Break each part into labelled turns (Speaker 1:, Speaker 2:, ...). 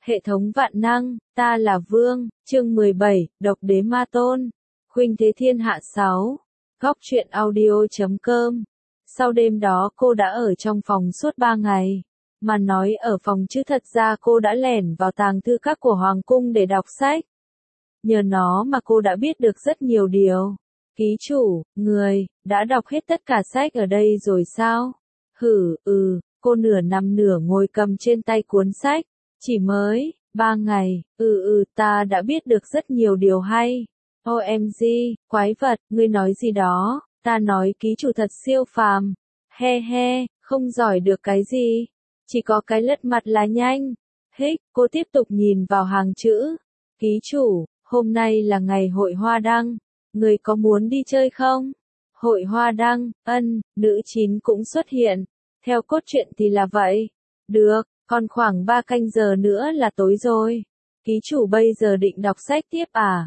Speaker 1: Hệ thống vạn năng, ta là Vương, chương 17, Độc đế ma tôn, khuynh thế thiên hạ 6, góc truyện audio.com. Sau đêm đó cô đã ở trong phòng suốt 3 ngày, mà nói ở phòng chứ thật ra cô đã lẻn vào tàng thư các của Hoàng cung để đọc sách. Nhờ nó mà cô đã biết được rất nhiều điều. Ký chủ, người, đã đọc hết tất cả sách ở đây rồi sao? Cô nửa nằm nửa ngồi cầm trên tay cuốn sách. Chỉ mới 3 ngày, ta đã biết được rất nhiều điều hay. OMG, quái vật, ngươi nói gì đó? Ta nói ký chủ thật siêu phàm. He he, không giỏi được cái gì. Chỉ có cái lật mặt là nhanh. Cô tiếp tục nhìn vào hàng chữ. Ký chủ, hôm nay là ngày hội hoa đăng. Người có muốn đi chơi không? Hội hoa đăng, nữ chín cũng xuất hiện. Theo cốt truyện thì là vậy. Được, còn khoảng 3 canh giờ nữa là tối rồi. Ký chủ bây giờ định đọc sách tiếp à?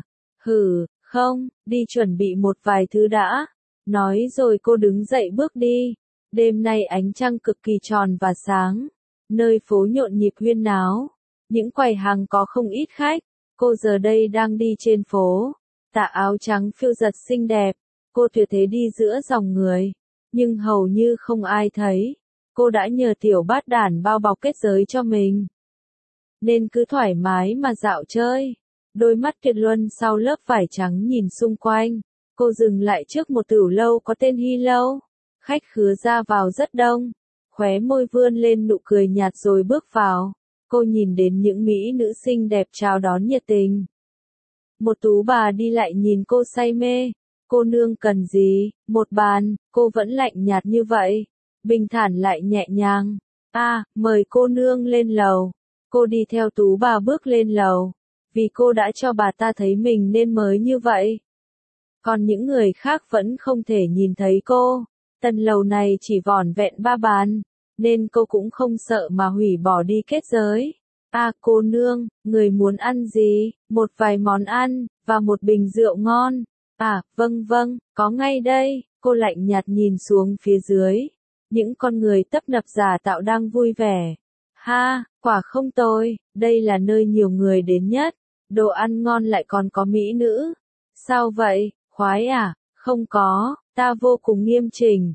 Speaker 1: Không, đi chuẩn bị một vài thứ đã. Nói rồi cô đứng dậy bước đi. Đêm nay ánh trăng cực kỳ tròn và sáng. Nơi phố nhộn nhịp huyên náo. Những quầy hàng có không ít khách. Cô giờ đây đang đi trên phố. Tà áo trắng phiêu giật xinh đẹp. Cô tuyệt thế đi giữa dòng người. Nhưng hầu như không ai thấy. Cô đã nhờ tiểu bát đản bao bọc kết giới cho mình. Nên cứ thoải mái mà dạo chơi. Đôi mắt tuyệt luân sau lớp vải trắng nhìn xung quanh. Cô dừng lại trước một tửu lâu có tên Hy Lâu. Khách khứa ra vào rất đông. Khóe môi vươn lên nụ cười nhạt rồi bước vào. Cô nhìn đến những mỹ nữ xinh đẹp chào đón nhiệt tình. Một tú bà đi lại nhìn cô say mê. Cô nương cần gì? Một bàn, cô vẫn lạnh nhạt như vậy. Bình thản lại nhẹ nhàng. Mời cô nương lên lầu. Cô đi theo tú bà bước lên lầu. Vì cô đã cho bà ta thấy mình nên mới như vậy. Còn những người khác vẫn không thể nhìn thấy cô. Tầng lầu này chỉ vỏn vẹn 3 bàn. Nên cô cũng không sợ mà hủy bỏ đi kết giới. Cô nương, người muốn ăn gì? Một vài món ăn, và một bình rượu ngon. Vâng, có ngay đây. Cô lạnh nhạt nhìn xuống phía dưới. Những con người tấp nập giả tạo đang vui vẻ. Quả không tồi, đây là nơi nhiều người đến nhất. Đồ ăn ngon lại còn có mỹ nữ. Sao vậy, khoái à? Không có, ta vô cùng nghiêm chỉnh.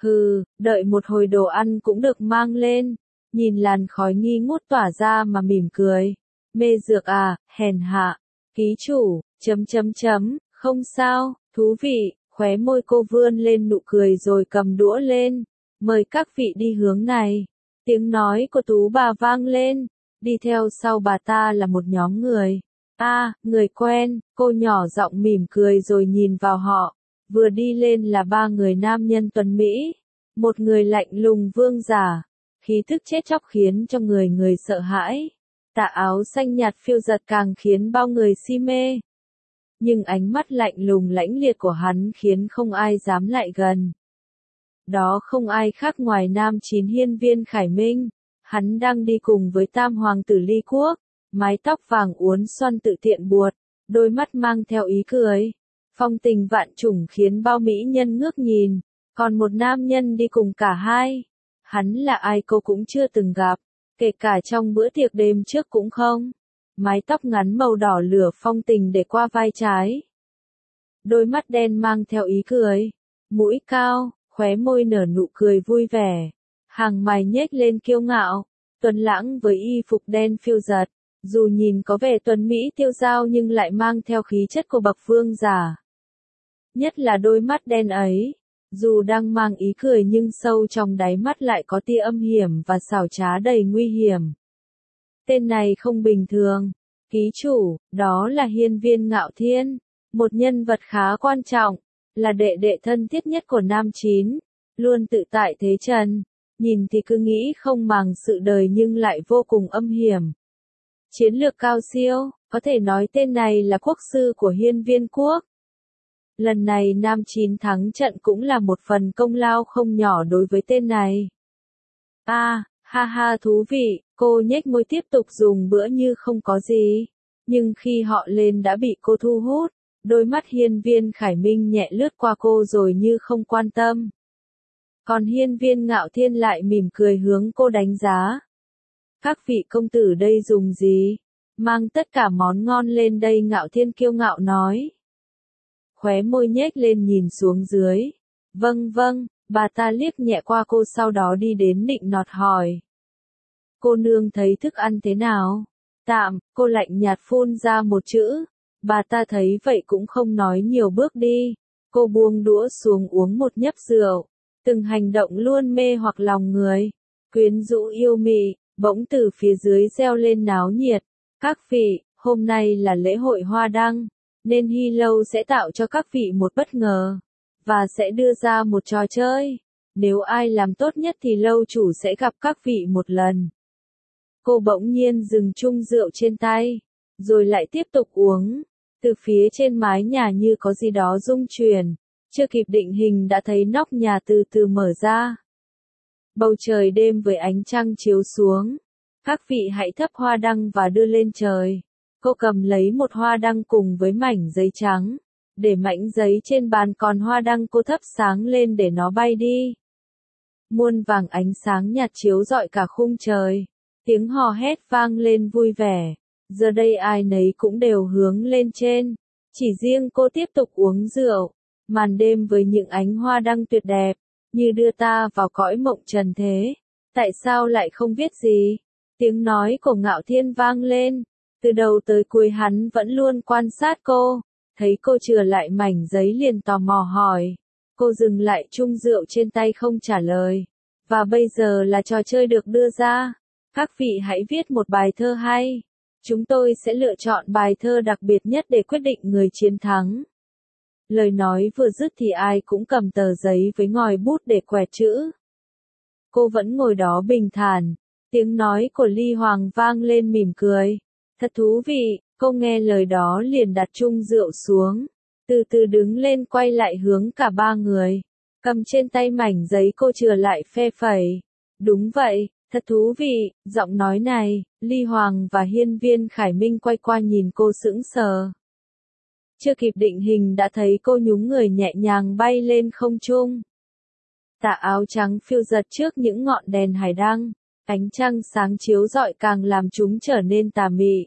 Speaker 1: Đợi một hồi đồ ăn cũng được mang lên. Nhìn làn khói nghi ngút tỏa ra mà mỉm cười. Mê dược à, hèn hạ. Ký chủ, không sao, thú vị. Khóe môi cô vươn lên nụ cười rồi cầm đũa lên. Mời các vị đi hướng này. Tiếng nói của tú bà vang lên. Đi theo sau bà ta là một nhóm người. Người quen. Cô nhỏ giọng mỉm cười rồi nhìn vào họ. Vừa đi lên là 3 người nam nhân tuấn Mỹ. Một người lạnh lùng vương giả. Khí thức chết chóc khiến cho người sợ hãi. Tà áo xanh nhạt phiêu giật càng khiến bao người si mê. Nhưng ánh mắt lạnh lùng lãnh liệt của hắn khiến không ai dám lại gần. Đó không ai khác ngoài nam chín hiên viên Khải Minh. Hắn đang đi cùng với tam hoàng tử Ly Quốc. Mái tóc vàng uốn xoăn tự tiện buột. Đôi mắt mang theo ý cười. Phong tình vạn trùng khiến bao mỹ nhân ngước nhìn. Còn một nam nhân đi cùng cả hai. Hắn là ai cô cũng chưa từng gặp. Kể cả trong bữa tiệc đêm trước cũng không. Mái tóc ngắn màu đỏ lửa phong tình để qua vai trái. Đôi mắt đen mang theo ý cười. Mũi cao, khóe môi nở nụ cười vui vẻ. Hàng mày nhếch lên kiêu ngạo. Tuấn lãng với y phục đen phiêu giật. Dù nhìn có vẻ tuấn Mỹ tiêu dao nhưng lại mang theo khí chất của bậc vương giả. Nhất là đôi mắt đen ấy. Dù đang mang ý cười nhưng sâu trong đáy mắt lại có tia âm hiểm và xảo trá đầy nguy hiểm. Tên này không bình thường. Ký chủ, đó là hiên viên Ngạo Thiên. Một nhân vật khá quan trọng. Là đệ đệ thân thiết nhất của nam chín. Luôn tự tại thế trần. Nhìn thì cứ nghĩ không màng sự đời nhưng lại vô cùng âm hiểm. Chiến lược cao siêu, có thể nói tên này là quốc sư của hiên viên quốc. Lần này nam chín thắng trận cũng là một phần công lao không nhỏ đối với tên này. Thú vị, cô nhếch môi tiếp tục dùng bữa như không có gì. Nhưng khi họ lên đã bị cô thu hút. Đôi mắt hiên viên Khải Minh nhẹ lướt qua cô rồi như không quan tâm. Còn hiên viên Ngạo Thiên lại mỉm cười hướng cô đánh giá. Các vị công tử đây dùng gì? Mang tất cả món ngon lên đây, Ngạo Thiên kiêu ngạo nói. Khóe môi nhếch lên nhìn xuống dưới. Vâng vâng, bà ta liếc nhẹ qua cô sau đó đi đến nịnh nọt hỏi. Cô nương thấy thức ăn thế nào? Tạm, cô lạnh nhạt phun ra một chữ. Bà ta thấy vậy cũng không nói nhiều, bước đi. Cô buông đũa xuống uống một nhấp rượu. Từng hành động luôn mê hoặc lòng người. Quyến rũ yêu mị, bỗng từ phía dưới reo lên náo nhiệt. Các vị, hôm nay là lễ hội hoa đăng, nên Hy Lâu sẽ tạo cho các vị một bất ngờ. Và sẽ đưa ra một trò chơi. Nếu ai làm tốt nhất thì lâu chủ sẽ gặp các vị một lần. Cô bỗng nhiên dừng chung rượu trên tay, rồi lại tiếp tục uống. Từ phía trên mái nhà như có gì đó rung chuyển. Chưa kịp định hình đã thấy nóc nhà từ từ mở ra. Bầu trời đêm với ánh trăng chiếu xuống. Các vị hãy thắp hoa đăng và đưa lên trời. Cô cầm lấy một hoa đăng cùng với mảnh giấy trắng. Để mảnh giấy trên bàn còn hoa đăng cô thắp sáng lên để nó bay đi. Muôn vàng ánh sáng nhạt chiếu rọi cả khung trời. Tiếng hò hét vang lên vui vẻ. Giờ đây ai nấy cũng đều hướng lên trên. Chỉ riêng cô tiếp tục uống rượu. Màn đêm với những ánh hoa đăng tuyệt đẹp, như đưa ta vào cõi mộng trần thế. Tại sao lại không biết gì? Tiếng nói của Ngạo Thiên vang lên. Từ đầu tới cuối hắn vẫn luôn quan sát cô. Thấy cô chừa lại mảnh giấy liền tò mò hỏi. Cô dừng lại chung rượu trên tay không trả lời. Và bây giờ là trò chơi được đưa ra. Các vị hãy viết một bài thơ hay. Chúng tôi sẽ lựa chọn bài thơ đặc biệt nhất để quyết định người chiến thắng. Lời nói vừa dứt thì ai cũng cầm tờ giấy với ngòi bút để quẹt chữ. Cô vẫn ngồi đó bình thản. Tiếng nói của Ly Hoàng vang lên mỉm cười. Thật thú vị, cô nghe lời đó liền đặt chung rượu xuống. Từ từ đứng lên quay lại hướng cả ba người. Cầm trên tay mảnh giấy cô chừa lại phe phẩy. Đúng vậy, thật thú vị, giọng nói này, Ly Hoàng và Hiên Viên Khải Minh quay qua nhìn cô sững sờ. Chưa kịp định hình đã thấy cô nhúng người nhẹ nhàng bay lên không trung. Tà áo trắng phiêu giật trước những ngọn đèn hải đăng, ánh trăng sáng chiếu rọi càng làm chúng trở nên tà mị.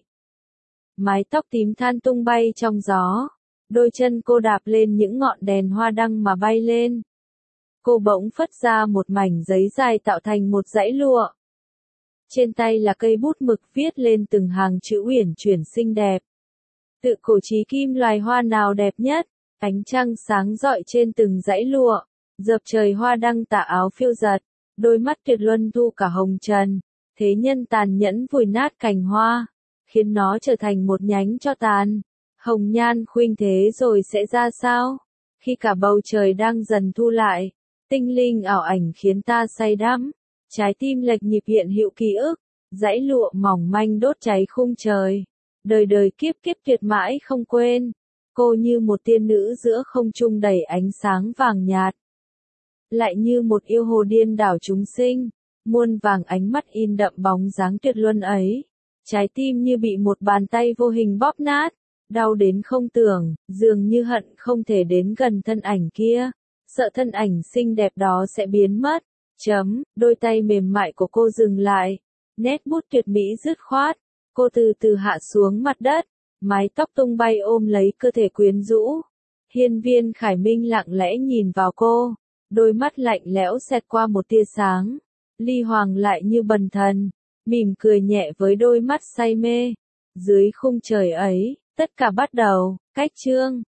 Speaker 1: Mái tóc tím than tung bay trong gió, đôi chân cô đạp lên những ngọn đèn hoa đăng mà bay lên. Cô bỗng phất ra một mảnh giấy dài tạo thành một dãy lụa. Trên tay là cây bút mực viết lên từng hàng chữ uyển chuyển xinh đẹp. Tự cổ chí kim loài hoa nào đẹp nhất, ánh trăng sáng rọi trên từng dãy lụa, dợp trời hoa đăng tà áo phiêu giật, đôi mắt tuyệt luân thu cả hồng trần, thế nhân tàn nhẫn vùi nát cành hoa, khiến nó trở thành một nhánh tro tàn. Hồng nhan khuynh thế rồi sẽ ra sao? Khi cả bầu trời đang dần thu lại, tinh linh ảo ảnh khiến ta say đắm, trái tim lệch nhịp hiện hữu ký ức, dãy lụa mỏng manh đốt cháy khung trời. Đời đời kiếp kiếp tuyệt mãi không quên, cô như một tiên nữ giữa không trung đầy ánh sáng vàng nhạt. Lại như một yêu hồ điên đảo chúng sinh, muôn vàng ánh mắt in đậm bóng dáng tuyệt luân ấy. Trái tim như bị một bàn tay vô hình bóp nát, đau đến không tưởng, dường như hận không thể đến gần thân ảnh kia, sợ thân ảnh xinh đẹp đó sẽ biến mất. Đôi tay mềm mại của cô dừng lại, nét bút tuyệt mỹ dứt khoát. Cô từ từ hạ xuống mặt đất, mái tóc tung bay ôm lấy cơ thể quyến rũ. Hiên Viên Khải Minh lặng lẽ nhìn vào cô, đôi mắt lạnh lẽo xẹt qua một tia sáng. Ly Hoàng lại như bần thần, mỉm cười nhẹ với đôi mắt say mê. Dưới khung trời ấy, tất cả bắt đầu, cách chương.